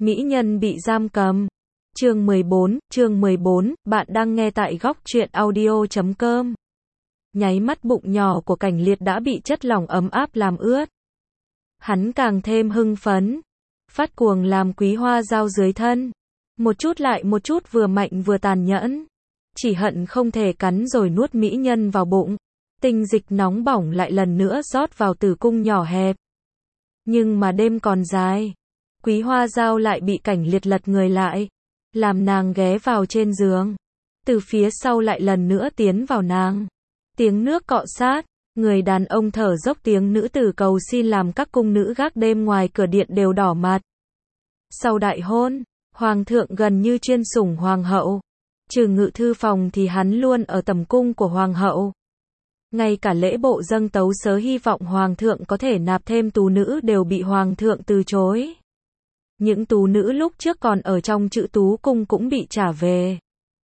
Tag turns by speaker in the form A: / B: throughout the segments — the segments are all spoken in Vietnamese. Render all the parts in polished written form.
A: Mỹ nhân bị giam cầm. Chương 14, bạn đang nghe tại góc truyện audio.com. Nháy mắt bụng nhỏ của Cảnh Liệt đã bị chất lỏng ấm áp làm ướt. Hắn càng thêm hưng phấn, phát cuồng làm Quý Hoa Dao dưới thân. Một chút lại một chút, vừa mạnh vừa tàn nhẫn. Chỉ hận không thể cắn rồi nuốt mỹ nhân vào bụng. Tinh dịch nóng bỏng lại lần nữa rót vào tử cung nhỏ hẹp. Nhưng mà đêm còn dài. Quý Hoa Dao lại bị Cảnh Liệt lật người lại, làm nàng ghé vào trên giường. Từ phía sau lại lần nữa tiến vào nàng. Tiếng nước cọ sát, người đàn ông thở dốc, tiếng nữ tử cầu xin làm các cung nữ gác đêm ngoài cửa điện đều đỏ mặt. Sau đại hôn, hoàng thượng gần như chuyên sủng hoàng hậu. Trừ ngự thư phòng thì hắn luôn ở tầm cung của hoàng hậu. Ngay cả lễ bộ dâng tấu sớ hy vọng hoàng thượng có thể nạp thêm tú nữ đều bị hoàng thượng từ chối. Những tú nữ lúc trước còn ở trong Chữ Tú cung cũng bị trả về.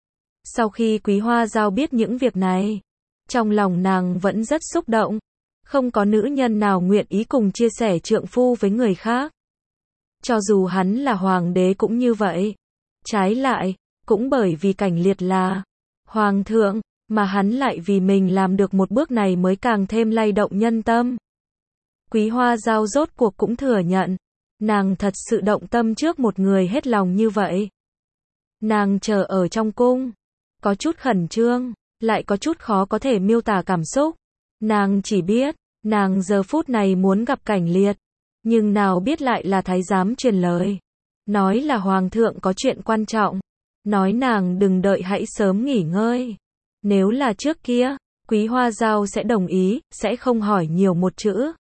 A: Sau khi Quý Hoa Dao biết những việc này, trong lòng nàng vẫn rất xúc động. Không có nữ nhân nào nguyện ý cùng chia sẻ trượng phu với người khác. Cho dù hắn là hoàng đế cũng như vậy. Trái lại, cũng bởi vì Cảnh Liệt là hoàng thượng, mà hắn lại vì mình làm được một bước này mới càng thêm lay động nhân tâm. Quý Hoa Dao rốt cuộc cũng thừa nhận, nàng thật sự động tâm trước một người hết lòng như vậy. Nàng chờ ở trong cung, có chút khẩn trương, lại có chút khó có thể miêu tả cảm xúc. Nàng chỉ biết, nàng giờ phút này muốn gặp Cảnh Liệt, nhưng nào biết lại là thái giám truyền lời. Nói là hoàng thượng có chuyện quan trọng, nói nàng đừng đợi, hãy sớm nghỉ ngơi. Nếu là trước kia, Quý Hoa Dao sẽ đồng ý, sẽ không hỏi nhiều một chữ.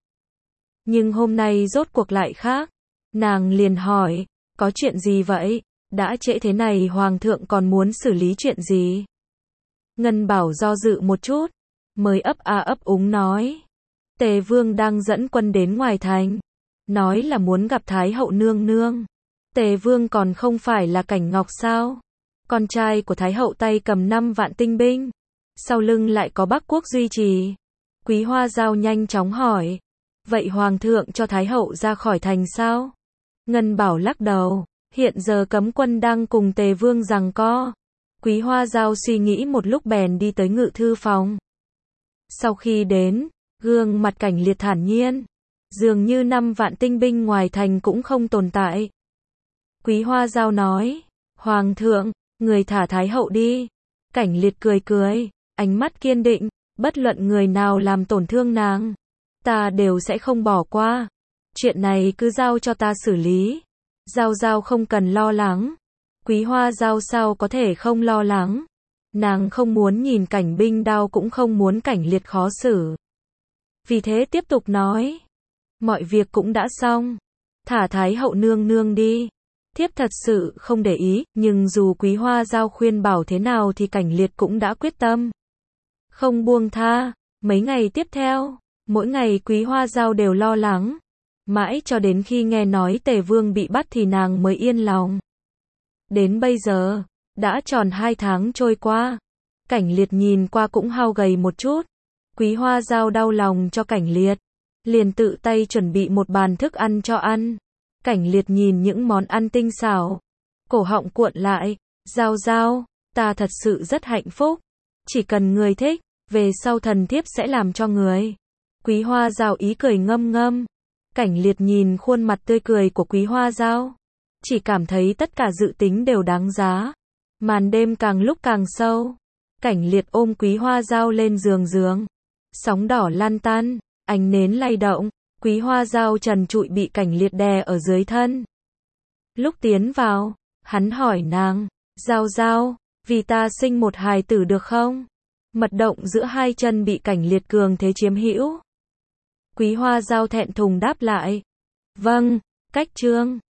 A: Nhưng hôm nay rốt cuộc lại khác. Nàng liền hỏi, có chuyện gì vậy? Đã trễ thế này hoàng thượng còn muốn xử lý chuyện gì? Ngân Bảo do dự một chút, mới ấp a ấp úng nói. Tề Vương đang dẫn quân đến ngoài thành, nói là muốn gặp Thái hậu nương nương. Tề Vương còn không phải là Cảnh Ngọc sao? Con trai của Thái hậu tay cầm 5 vạn tinh binh, sau lưng lại có Bắc Quốc duy trì. Quý Hoa Dao nhanh chóng hỏi, vậy hoàng thượng cho Thái hậu ra khỏi thành sao? Ngân Bảo lắc đầu, hiện giờ cấm quân đang cùng Tề Vương giằng co. Quý Hoa Dao suy nghĩ một lúc bèn đi tới ngự thư phòng. Sau khi đến, gương mặt Cảnh Liệt thản nhiên, dường như 5 vạn tinh binh ngoài thành cũng không tồn tại. Quý Hoa Dao nói, hoàng thượng, người thả Thái hậu đi. Cảnh Liệt cười cười, ánh mắt kiên định, bất luận người nào làm tổn thương nàng, ta đều sẽ không bỏ qua. Chuyện này cứ giao cho ta xử lý. Dao không cần lo lắng. Quý Hoa Dao sao có thể không lo lắng. Nàng không muốn nhìn Cảnh binh đao, cũng không muốn Cảnh Liệt khó xử. Vì thế tiếp tục nói, mọi việc cũng đã xong, thả Thái hậu nương nương đi. Thiếp thật sự không để ý, nhưng dù Quý Hoa Dao khuyên bảo thế nào thì Cảnh Liệt cũng đã quyết tâm không buông tha. Mấy ngày tiếp theo, mỗi ngày Quý Hoa Dao đều lo lắng. Mãi cho đến khi nghe nói Tề Vương bị bắt thì nàng mới yên lòng. Đến bây giờ, đã tròn 2 tháng trôi qua. Cảnh Liệt nhìn qua cũng hao gầy một chút. Quý Hoa Dao đau lòng cho Cảnh Liệt, liền tự tay chuẩn bị một bàn thức ăn cho ăn. Cảnh Liệt nhìn những món ăn tinh xảo, cổ họng cuộn lại. Dao, ta thật sự rất hạnh phúc. Chỉ cần người thích, về sau thần thiếp sẽ làm cho người. Quý Hoa Dao ý cười ngâm ngâm. Cảnh Liệt nhìn khuôn mặt tươi cười của Quý Hoa Dao, chỉ cảm thấy tất cả dự tính đều đáng giá. Màn đêm càng lúc càng sâu. Cảnh Liệt ôm Quý Hoa Dao lên giường. Sóng đỏ lan tan, ánh nến lay động. Quý Hoa Dao trần trụi bị Cảnh Liệt đè ở dưới thân. Lúc tiến vào, hắn hỏi nàng, Dao, vì ta sinh một hài tử được không? Mật động giữa hai chân bị Cảnh Liệt cường thế chiếm hữu. Quý Hoa Dao thẹn thùng đáp lại, vâng, cách trương.